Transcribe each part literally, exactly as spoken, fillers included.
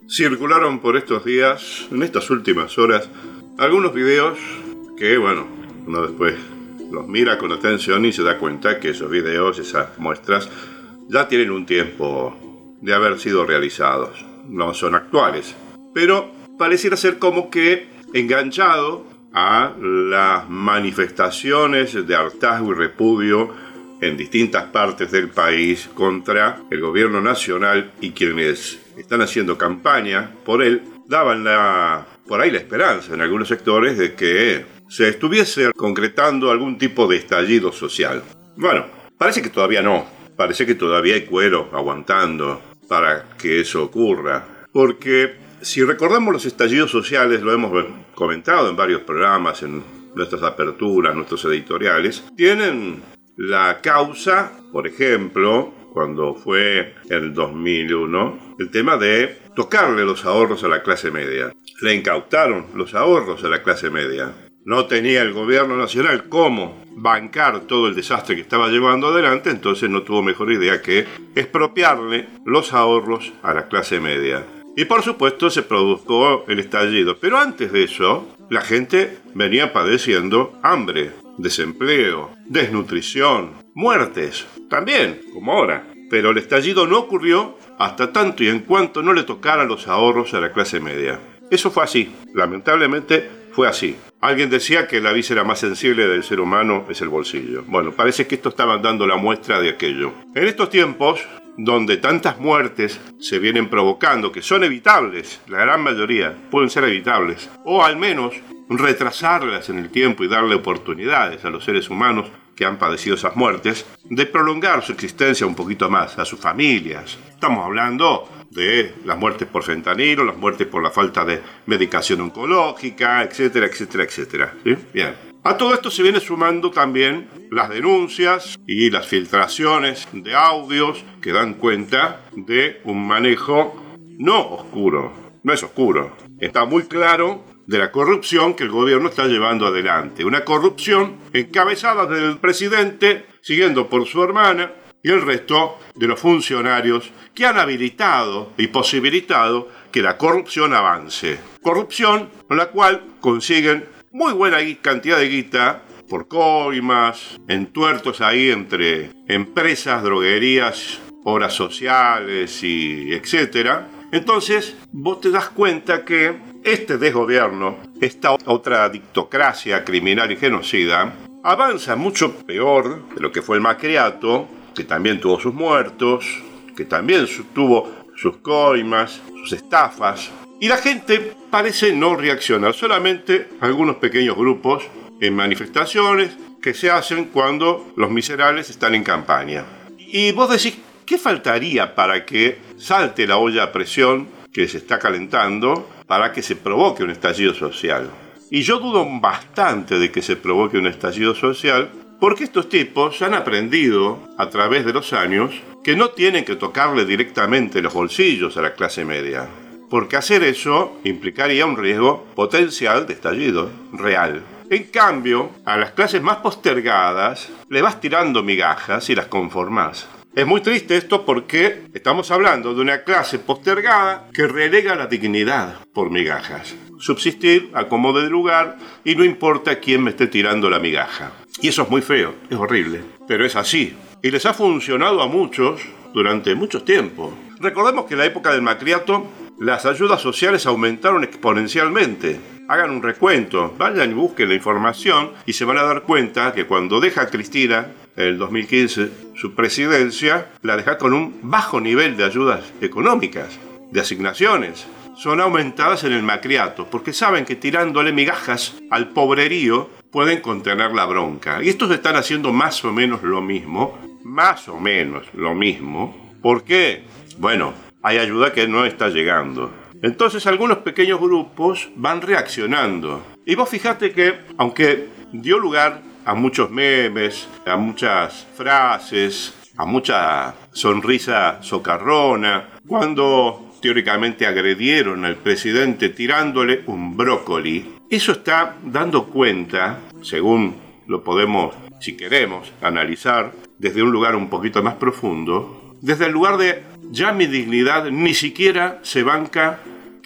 Circularon por estos días, en estas últimas horas, algunos videos que, bueno, uno después los mira con atención y se da cuenta que esos videos, esas muestras, ya tienen un tiempo de haber sido realizados. No son actuales, pero pareciera ser como que enganchado a las manifestaciones de hartazgo y repudio en distintas partes del país contra el gobierno nacional y quienes están haciendo campaña por él, daban la, por ahí la esperanza en algunos sectores de que se estuviese concretando algún tipo de estallido social. Bueno, parece que todavía no, parece que todavía hay cuero aguantando para que eso ocurra, porque si recordamos los estallidos sociales, lo hemos comentado en varios programas, en nuestras aperturas, nuestros editoriales, tienen la causa, por ejemplo, cuando fue el dos mil uno, el tema de tocarle los ahorros a la clase media. Le incautaron los ahorros a la clase media. No tenía el gobierno nacional cómo bancar todo el desastre que estaba llevando adelante, entonces no tuvo mejor idea que expropiarle los ahorros a la clase media. Y por supuesto se produjo el estallido. Pero antes de eso, la gente venía padeciendo hambre, desempleo, desnutrición, muertes, también, como ahora. Pero el estallido no ocurrió hasta tanto y en cuanto no le tocaran los ahorros a la clase media. Eso fue así, lamentablemente fue así. Alguien decía que la víscera más sensible del ser humano es el bolsillo. Bueno, parece que esto estaba dando la muestra de aquello. En estos tiempos, donde tantas muertes se vienen provocando, que son evitables, la gran mayoría pueden ser evitables, o al menos retrasarlas en el tiempo y darle oportunidades a los seres humanos que han padecido esas muertes, de prolongar su existencia un poquito más, a sus familias. Estamos hablando de las muertes por fentanilo, las muertes por la falta de medicación oncológica, etcétera, etcétera, etcétera. ¿Sí? Bien. A todo esto se viene sumando también las denuncias y las filtraciones de audios que dan cuenta de un manejo no oscuro, no es oscuro, está muy claro de la corrupción que el gobierno está llevando adelante. Una corrupción encabezada del presidente, siguiendo por su hermana, y el resto de los funcionarios que han habilitado y posibilitado que la corrupción avance. Corrupción con la cual consiguen muy buena cantidad de guita por coimas, entuertos ahí entre empresas, droguerías, obras sociales y etcétera. Entonces, vos te das cuenta que este desgobierno, esta otra dictocracia criminal y genocida, avanza mucho peor de lo que fue el Macriato, que también tuvo sus muertos, que también tuvo sus coimas, sus estafas, y la gente parece no reaccionar, solamente algunos pequeños grupos en manifestaciones que se hacen cuando los miserables están en campaña. Y vos decís, ¿qué faltaría para que salte la olla a presión que se está calentando para que se provoque un estallido social? Y yo dudo bastante de que se provoque un estallido social, porque estos tipos han aprendido a través de los años que no tienen que tocarle directamente los bolsillos a la clase media, porque hacer eso implicaría un riesgo potencial de estallido real. En cambio, a las clases más postergadas le vas tirando migajas y las conformás. Es muy triste esto porque estamos hablando de una clase postergada que relega la dignidad por migajas. Subsistir a como de lugar y no importa quién me esté tirando la migaja. Y eso es muy feo, es horrible, pero es así. Y les ha funcionado a muchos durante mucho tiempo. Recordemos que en la época del Macriato las ayudas sociales aumentaron exponencialmente. Hagan un recuento, vayan y busquen la información y se van a dar cuenta que cuando deja Cristina en el dos mil quince su presidencia, la deja con un bajo nivel de ayudas económicas, de asignaciones. Son aumentadas en el Macriato, porque saben que tirándole migajas al pobrerío pueden contener la bronca. Y estos están haciendo más o menos lo mismo, más o menos lo mismo. ¿Por qué? Bueno, hay ayuda que no está llegando. Entonces algunos pequeños grupos van reaccionando. Y vos fijate que, aunque dio lugar a muchos memes, a muchas frases, a mucha sonrisa socarrona, cuando teóricamente agredieron al presidente tirándole un brócoli, eso está dando cuenta, según lo podemos, si queremos, analizar desde un lugar un poquito más profundo, desde el lugar de ya mi dignidad ni siquiera se banca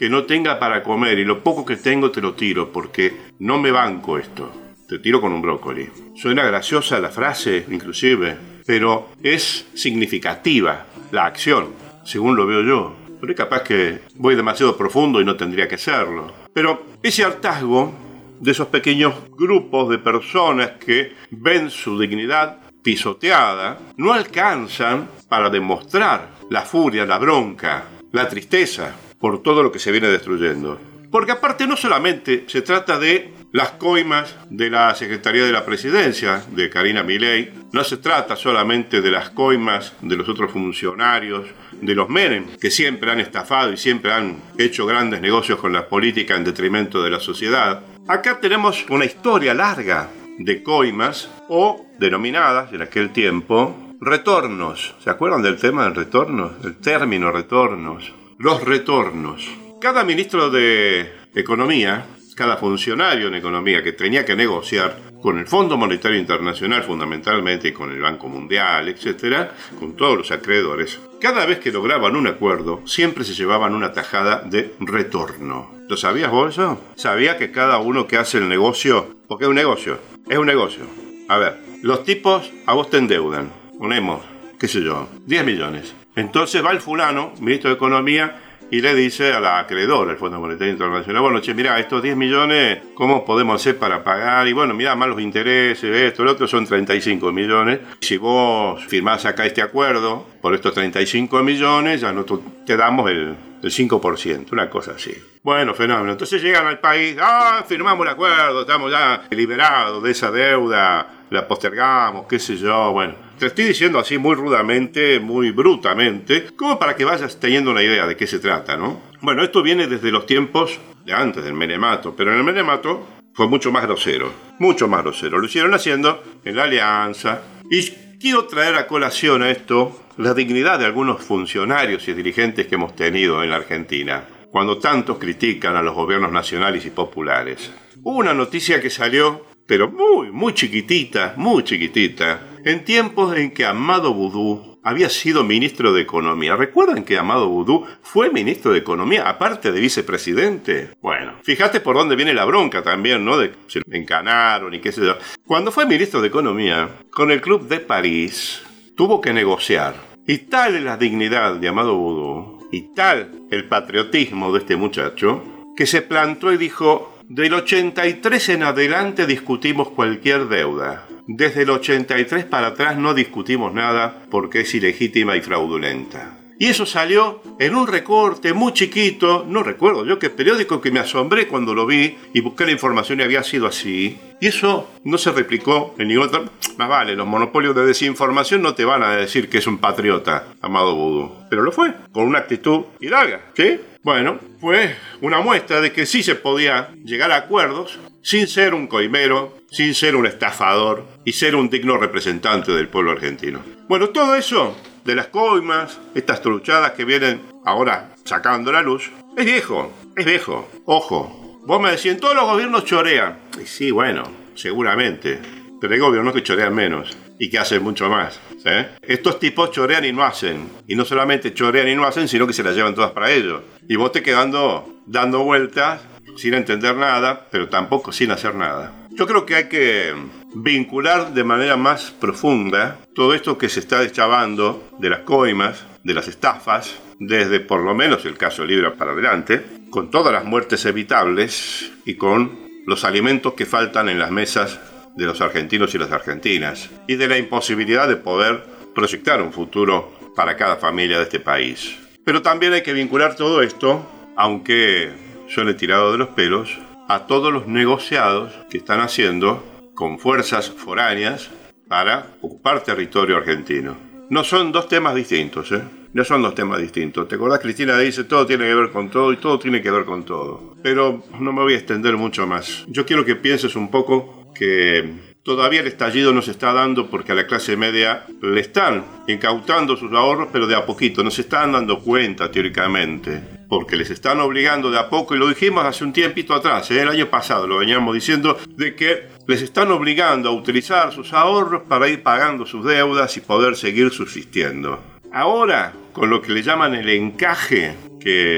que no tenga para comer y lo poco que tengo te lo tiro porque no me banco esto. Te tiro con un brócoli. Suena graciosa la frase, inclusive, pero es significativa la acción, según lo veo yo. Pero es capaz que voy demasiado profundo y no tendría que serlo. Pero ese hartazgo de esos pequeños grupos de personas que ven su dignidad pisoteada, no alcanzan para demostrar la furia, la bronca, la tristeza por todo lo que se viene destruyendo. Porque aparte no solamente se trata de las coimas de la Secretaría de la Presidencia, de Karina Milei, no se trata solamente de las coimas de los otros funcionarios, de los Menem, que siempre han estafado y siempre han hecho grandes negocios con la política en detrimento de la sociedad. Acá tenemos una historia larga de coimas o denominadas en aquel tiempo retornos. ¿Se acuerdan del tema del retorno? El término retornos. Los retornos. Cada ministro de Economía, cada funcionario en Economía que tenía que negociar con el Fondo Monetario Internacional fundamentalmente y con el Banco Mundial, etcétera, con todos los acreedores, cada vez que lograban un acuerdo, siempre se llevaban una tajada de retorno. ¿Lo sabías vos eso? ¿Sabías que cada uno que hace el negocio, porque es un negocio, es un negocio? A ver, los tipos a vos te endeudan, ponemos, qué sé yo, diez millones. Entonces va el fulano, ministro de Economía, y le dice a la acreedora, el Fondo Monetario Internacional, bueno, che, mirá, estos diez millones, ¿cómo podemos hacer para pagar? Y bueno, mirá, más los intereses, esto, lo otro, son treinta y cinco millones. Si vos firmás acá este acuerdo por estos treinta y cinco millones, ya nosotros te damos el, el cinco por ciento, una cosa así. Bueno, fenómeno. Entonces llegan al país, ah, firmamos el acuerdo, estamos ya liberados de esa deuda, la postergamos, qué sé yo, bueno. Te estoy diciendo así muy rudamente, muy brutamente, como para que vayas teniendo una idea de qué se trata, ¿no? Bueno, esto viene desde los tiempos de antes del menemato, pero en el menemato fue mucho más grosero, mucho más grosero. Lo hicieron haciendo en la Alianza. Y quiero traer a colación a esto la dignidad de algunos funcionarios y dirigentes que hemos tenido en la Argentina, cuando tantos critican a los gobiernos nacionales y populares. Hubo una noticia que salió, pero muy, muy chiquitita, muy chiquitita, en tiempos en que Amado Boudou había sido ministro de Economía. ¿Recuerdan que Amado Boudou fue ministro de Economía, aparte de vicepresidente? Bueno, fíjate por dónde viene la bronca también, ¿no? De que se lo encanaron y qué sé yo. Cuando fue ministro de Economía, con el Club de París, tuvo que negociar. Y tal es la dignidad de Amado Boudou, y tal el patriotismo de este muchacho, que se plantó y dijo: del ochenta y tres en adelante discutimos cualquier deuda. Desde el ochenta y tres para atrás no discutimos nada porque es ilegítima y fraudulenta. Y eso salió en un recorte muy chiquito, no recuerdo yo qué periódico, que me asombré cuando lo vi y busqué la información y había sido así. Y eso no se replicó en ningún otro. Más vale, los monopolios de desinformación no te van a decir que es un patriota, Amado Boudou. Pero lo fue, con una actitud hidalga, ¿sí? Bueno, fue una muestra de que sí se podía llegar a acuerdos sin ser un coimero, sin ser un estafador y ser un digno representante del pueblo argentino. Bueno, todo eso de las coimas, estas truchadas que vienen ahora sacando la luz, es viejo, es viejo. Ojo, vos me decís, todos los gobiernos chorean. Y sí, bueno, seguramente, pero hay gobiernos que chorean menos y que hacen mucho más, ¿sí? Estos tipos chorean y no hacen. Y no solamente chorean y no hacen, sino que se las llevan todas para ellos. Y vos te quedando dando vueltas sin entender nada, pero tampoco sin hacer nada. Yo creo que hay que vincular de manera más profunda todo esto que se está deschavando de las coimas, de las estafas, desde por lo menos el caso Libra para adelante, con todas las muertes evitables y con los alimentos que faltan en las mesas de los argentinos y las argentinas, y de la imposibilidad de poder proyectar un futuro para cada familia de este país. Pero también hay que vincular todo esto, aunque suene tirado de los pelos, a todos los negociados que están haciendo con fuerzas foráneas para ocupar territorio argentino. No son dos temas distintos, ¿eh? No son dos temas distintos. ¿Te acordás? Cristina dice, todo tiene que ver con todo y todo tiene que ver con todo. Pero no me voy a extender mucho más. Yo quiero que pienses un poco que todavía el estallido no se está dando porque a la clase media le están incautando sus ahorros, pero de a poquito. No se están dando cuenta teóricamente, porque les están obligando de a poco, y lo dijimos hace un tiempito atrás, ¿eh? El año pasado lo veníamos diciendo, de que les están obligando a utilizar sus ahorros para ir pagando sus deudas y poder seguir subsistiendo. Ahora, con lo que le llaman el encaje, que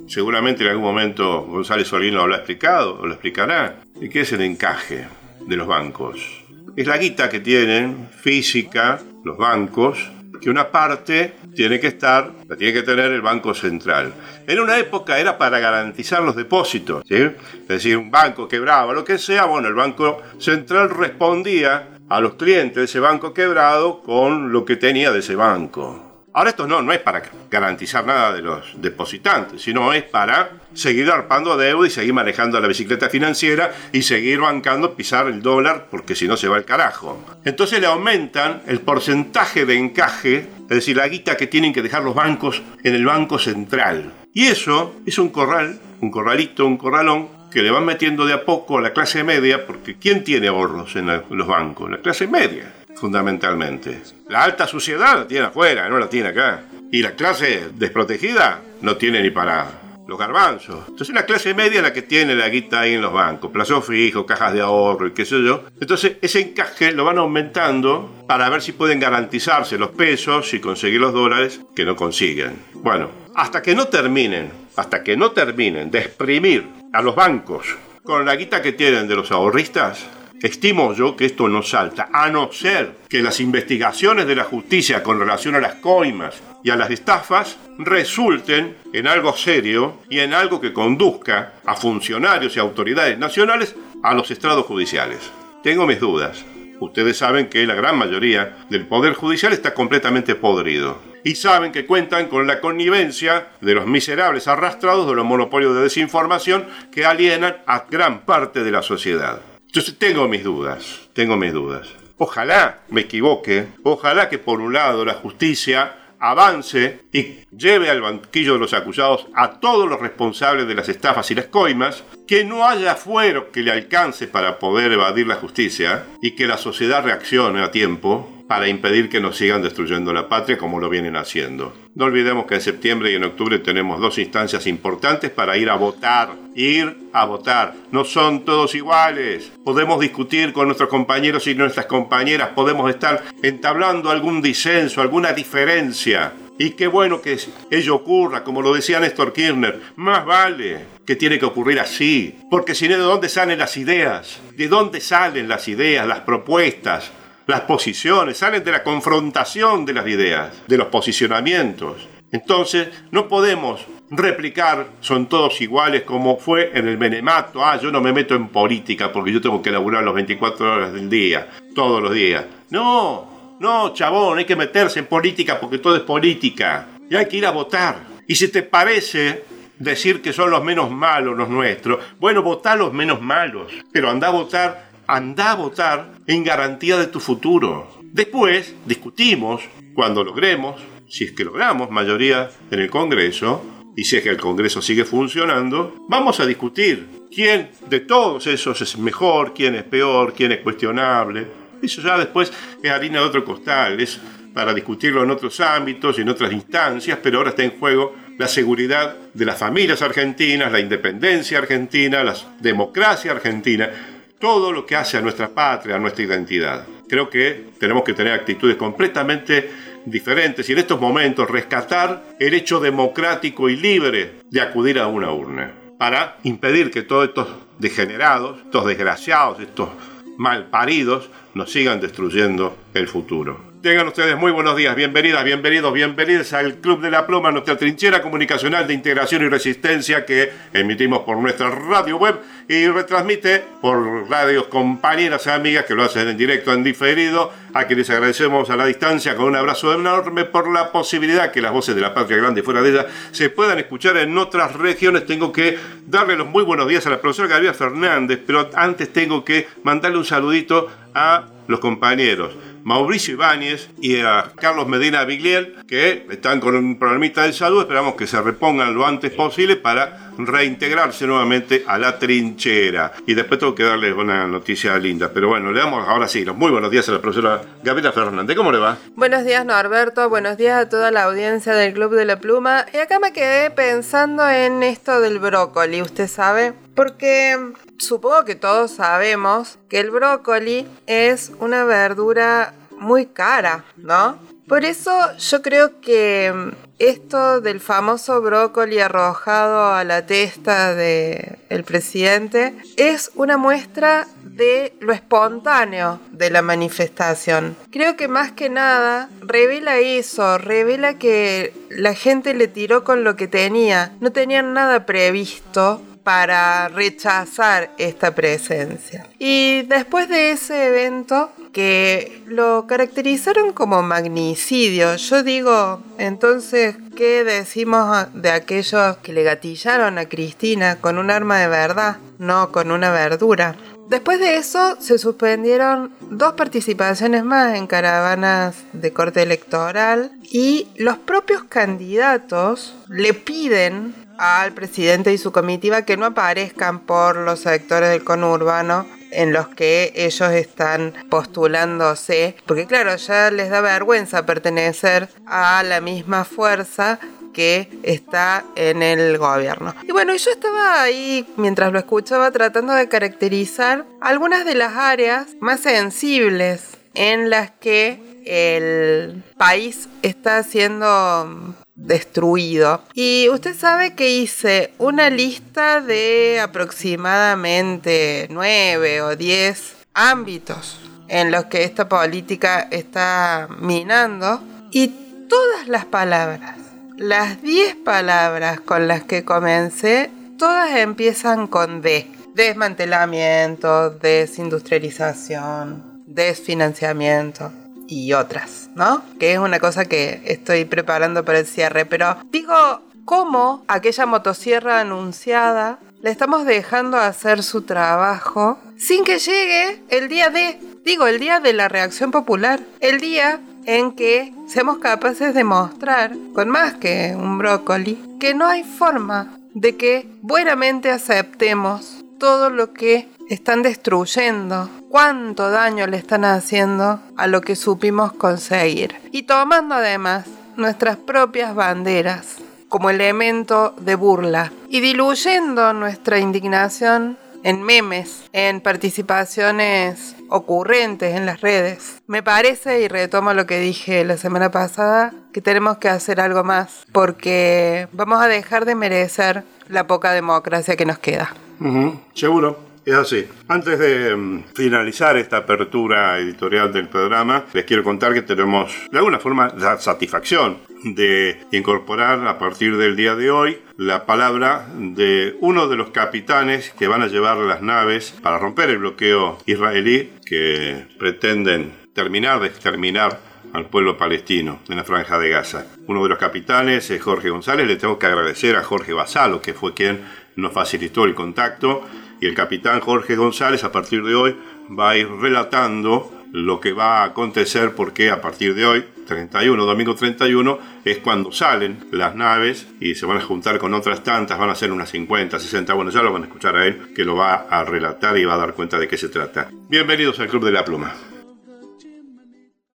seguramente en algún momento González Olguín lo habrá explicado o lo explicará. ¿Y qué es el encaje de los bancos? Es la guita que tienen física los bancos, que una parte tiene que estar, la tiene que tener el Banco Central. En una época era para garantizar los depósitos, ¿sí? Es decir, un banco quebraba, lo que sea, bueno, el Banco Central respondía a los clientes de ese banco quebrado con lo que tenía de ese banco. Ahora esto no, no es para garantizar nada de los depositantes, sino es para seguir arpando deuda y seguir manejando la bicicleta financiera y seguir bancando, pisar el dólar, porque si no se va el carajo. Entonces le aumentan el porcentaje de encaje, es decir, la guita que tienen que dejar los bancos en el Banco Central. Y eso es un corral, un corralito, un corralón, que le van metiendo de a poco a la clase media, porque ¿quién tiene ahorros en, la, en los bancos? La clase media, fundamentalmente. La alta sociedad la tiene afuera, no la tiene acá. Y la clase desprotegida no tiene ni para los garbanzos. Entonces la clase media es la que tiene la guita ahí en los bancos, plazos fijos, cajas de ahorro y qué sé yo. Entonces ese encaje lo van aumentando para ver si pueden garantizarse los pesos y conseguir los dólares que no consiguen. Bueno, hasta que no terminen, hasta que no terminen de exprimir a los bancos con la guita que tienen de los ahorristas, estimo yo que esto no salta, a no ser que las investigaciones de la justicia con relación a las coimas y a las estafas resulten en algo serio y en algo que conduzca a funcionarios y autoridades nacionales a los estrados judiciales. Tengo mis dudas. Ustedes saben que la gran mayoría del Poder Judicial está completamente podrido. Y saben que cuentan con la connivencia de los miserables arrastrados de los monopolios de desinformación que alienan a gran parte de la sociedad. Entonces tengo mis dudas, tengo mis dudas. Ojalá me equivoque, ojalá que por un lado la justicia avance y lleve al banquillo de los acusados a todos los responsables de las estafas y las coimas, que no haya fuero que le alcance para poder evadir la justicia y que la sociedad reaccione a tiempo para impedir que nos sigan destruyendo la patria como lo vienen haciendo. No olvidemos que en septiembre y en octubre tenemos dos instancias importantes para ir a votar. Ir a votar. No son todos iguales. Podemos discutir con nuestros compañeros y nuestras compañeras. Podemos estar entablando algún disenso, alguna diferencia. Y qué bueno que ello ocurra, como lo decía Néstor Kirchner. Más vale que tiene que ocurrir así. Porque si no, ¿de dónde salen las ideas? ¿De dónde salen las ideas, las propuestas? Las posiciones salen de la confrontación de las ideas, de los posicionamientos. Entonces, no podemos replicar, son todos iguales como fue en el menemato. Ah, yo no me meto en política porque yo tengo que laburar las veinticuatro horas del día, todos los días. No, no, chabón, hay que meterse en política porque todo es política. Y hay que ir a votar. Y si te parece decir que son los menos malos los nuestros, bueno, votá los menos malos, pero anda a votar. Anda a votar en garantía de tu futuro. Después discutimos, cuando logremos, si es que logramos mayoría en el Congreso, y si es que el Congreso sigue funcionando, vamos a discutir quién de todos esos es mejor, quién es peor, quién es cuestionable. Eso ya después es harina de otro costal, es para discutirlo en otros ámbitos y en otras instancias, pero ahora está en juego la seguridad de las familias argentinas, la independencia argentina, la democracia argentina, todo lo que hace a nuestra patria, a nuestra identidad. Creo que tenemos que tener actitudes completamente diferentes y en estos momentos rescatar el hecho democrático y libre de acudir a una urna para impedir que todos estos degenerados, estos desgraciados, estos malparidos nos sigan destruyendo el futuro. Tengan ustedes muy buenos días, bienvenidas, bienvenidos, bienvenidos al Club de la Pluma, nuestra trinchera comunicacional de integración y resistencia que emitimos por nuestra radio web y retransmite por radios compañeras y amigas que lo hacen en directo, en diferido, a quienes agradecemos a la distancia con un abrazo enorme por la posibilidad que las voces de la patria grande y fuera de ella se puedan escuchar en otras regiones. Tengo que darle los muy buenos días a la profesora Gabriela Fernández, pero antes tengo que mandarle un saludito a los compañeros Mauricio Ibáñez y a Carlos Medina Vigliel, que están con un problemita de salud. Esperamos que se repongan lo antes posible para reintegrarse nuevamente a la trinchera. Y después tengo que darles una noticia linda. Pero bueno, le damos ahora sí los muy buenos días a la profesora Gabriela Fernández. ¿Cómo le va? Buenos días, Norberto. Buenos días a toda la audiencia del Club de la Pluma. Y acá me quedé pensando en esto del brócoli, ¿usted sabe? Porque supongo que todos sabemos que el brócoli es una verdura muy cara, ¿no? Por eso yo creo que esto del famoso brócoli arrojado a la testa del presidente es una muestra de lo espontáneo de la manifestación. Creo que más que nada revela eso, revela que la gente le tiró con lo que tenía, no tenían nada previsto para rechazar esta presencia. Y después de ese evento, que lo caracterizaron como magnicidio, yo digo, entonces, ¿qué decimos de aquellos que le gatillaron a Cristina con un arma de verdad, no con una verdura? Después de eso se suspendieron dos participaciones más en caravanas de corte electoral y los propios candidatos le piden al presidente y su comitiva que no aparezcan por los sectores del conurbano en los que ellos están postulándose, porque claro, ya les da vergüenza pertenecer a la misma fuerza que está en el gobierno. Y bueno, yo estaba ahí mientras lo escuchaba tratando de caracterizar algunas de las áreas más sensibles en las que el país está siendo destruido. Y usted sabe que hice una lista de aproximadamente nueve o diez ámbitos en los que esta política está minando, y todas las palabras, las diez palabras con las que comencé, todas empiezan con D. Desmantelamiento, desindustrialización, desfinanciamiento y otras, ¿no? Que es una cosa que estoy preparando para el cierre. Pero digo, ¿cómo aquella motosierra anunciada le estamos dejando hacer su trabajo sin que llegue el día de, digo, el día de la reacción popular? El día en que seamos capaces de mostrar, con más que un brócoli, que no hay forma de que buenamente aceptemos todo lo que están destruyendo, cuánto daño le están haciendo a lo que supimos conseguir, y tomando además nuestras propias banderas como elemento de burla y diluyendo nuestra indignación en memes, en participaciones ocurrentes en las redes. Me parece, y retomo lo que dije la semana pasada, que tenemos que hacer algo más, porque vamos a dejar de merecer la poca democracia que nos queda. Uh-huh, seguro. Es así. Antes de um, finalizar esta apertura editorial del programa, les quiero contar que tenemos de alguna forma la satisfacción de incorporar a partir del día de hoy la palabra de uno de los capitanes que van a llevar las naves para romper el bloqueo israelí que pretenden terminar de exterminar al pueblo palestino en la Franja de Gaza. Uno de los capitanes es Jorge González. Le tengo que agradecer a Jorge Basalo, que fue quien nos facilitó el contacto. Y el capitán Jorge González a partir de hoy va a ir relatando lo que va a acontecer, porque a partir de hoy, treinta y uno, domingo treinta y uno, es cuando salen las naves y se van a juntar con otras tantas, van a ser unas cincuenta, sesenta, bueno, ya lo van a escuchar a él, que lo va a relatar y va a dar cuenta de qué se trata. Bienvenidos al Club de la Pluma.